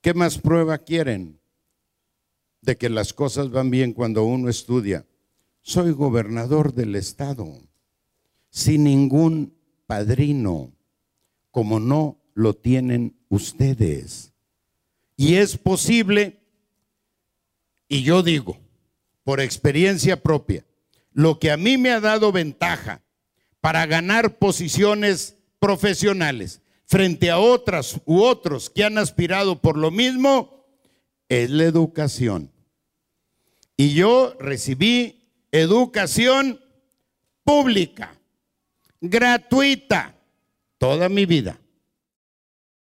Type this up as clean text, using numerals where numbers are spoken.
¿Qué más prueba quieren de que las cosas van bien cuando uno estudia? Soy gobernador del estado, sin ningún padrino, como no lo tienen ustedes. Y es posible, y yo digo, por experiencia propia, lo que a mí me ha dado ventaja para ganar posiciones profesionales frente a otras u otros que han aspirado por lo mismo, es la educación. Y yo recibí educación pública, gratuita, toda mi vida.